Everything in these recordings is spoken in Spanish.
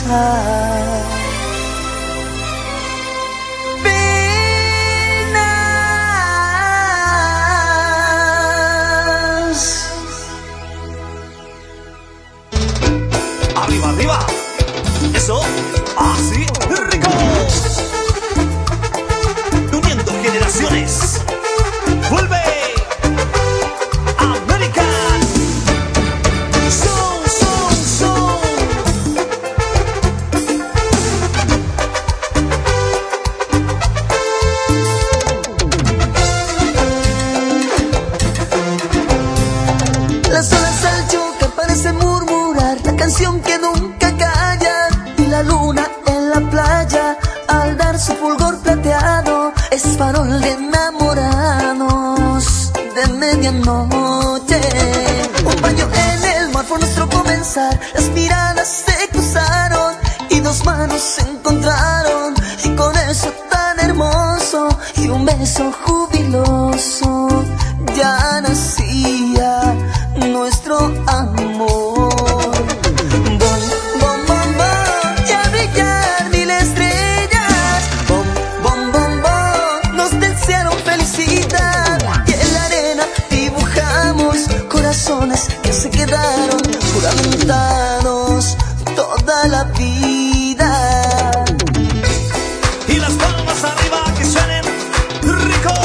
pasar penas. Arriba, arriba. Eso, así, rico. Uniendo generaciones. Vuelve. American. Son, son, son. Las olas al choque parecen murmurar la canción que nunca calla, y la luna en la playa al dar su fulgor plateado es farol de enamorados de medianoche. Un baño en el mar fue nuestro comenzar, las miradas se cruzaron y dos manos se encontraron, y con eso tan hermoso y un beso jubiloso ya nacía nuestro amor. Bom, bom, bom, bom, y a brillar mil estrellas. Bom, bom, bom, bom, nos desearon felicidad, y en la arena dibujamos corazones que se quedaron juramentados toda la vida. Y las palmas arriba que suenen rico.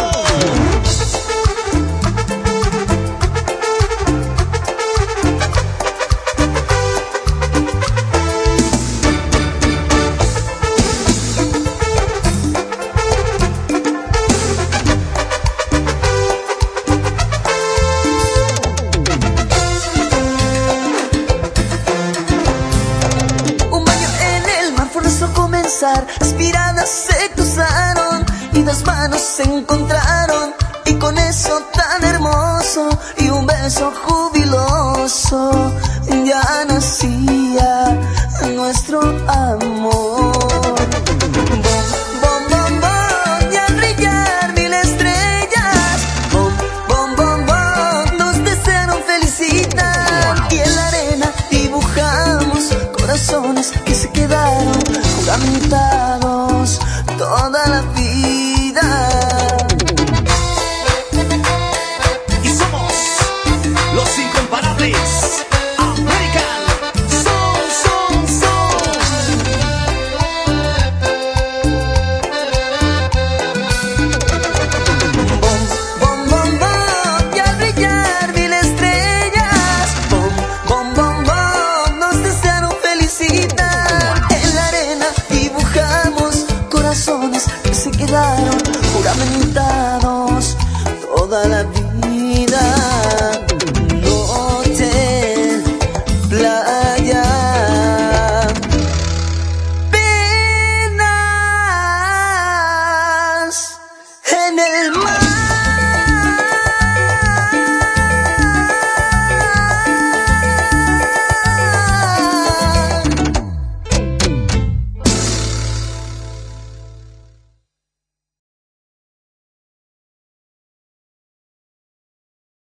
Las miradas se cruzaron y dos manos se encontraron, y con eso tan hermoso y un beso jubiloso ya nacía nuestro amor. Bom, bom, bom, bom, y a brillar mil estrellas. Bom, bom, bom, bom, nos desearon felicidad, y en la arena dibujamos corazones que se quedaron juramentados toda la vida. Y somos los incomparables. American. Son, son, son. Bom, bom, bom, bom, y a brillar mil estrellas. Bom, bom, bom, bom, nos desearon felicidad. En la arena dibujamos corazones que se quedaron juramentados toda la vida.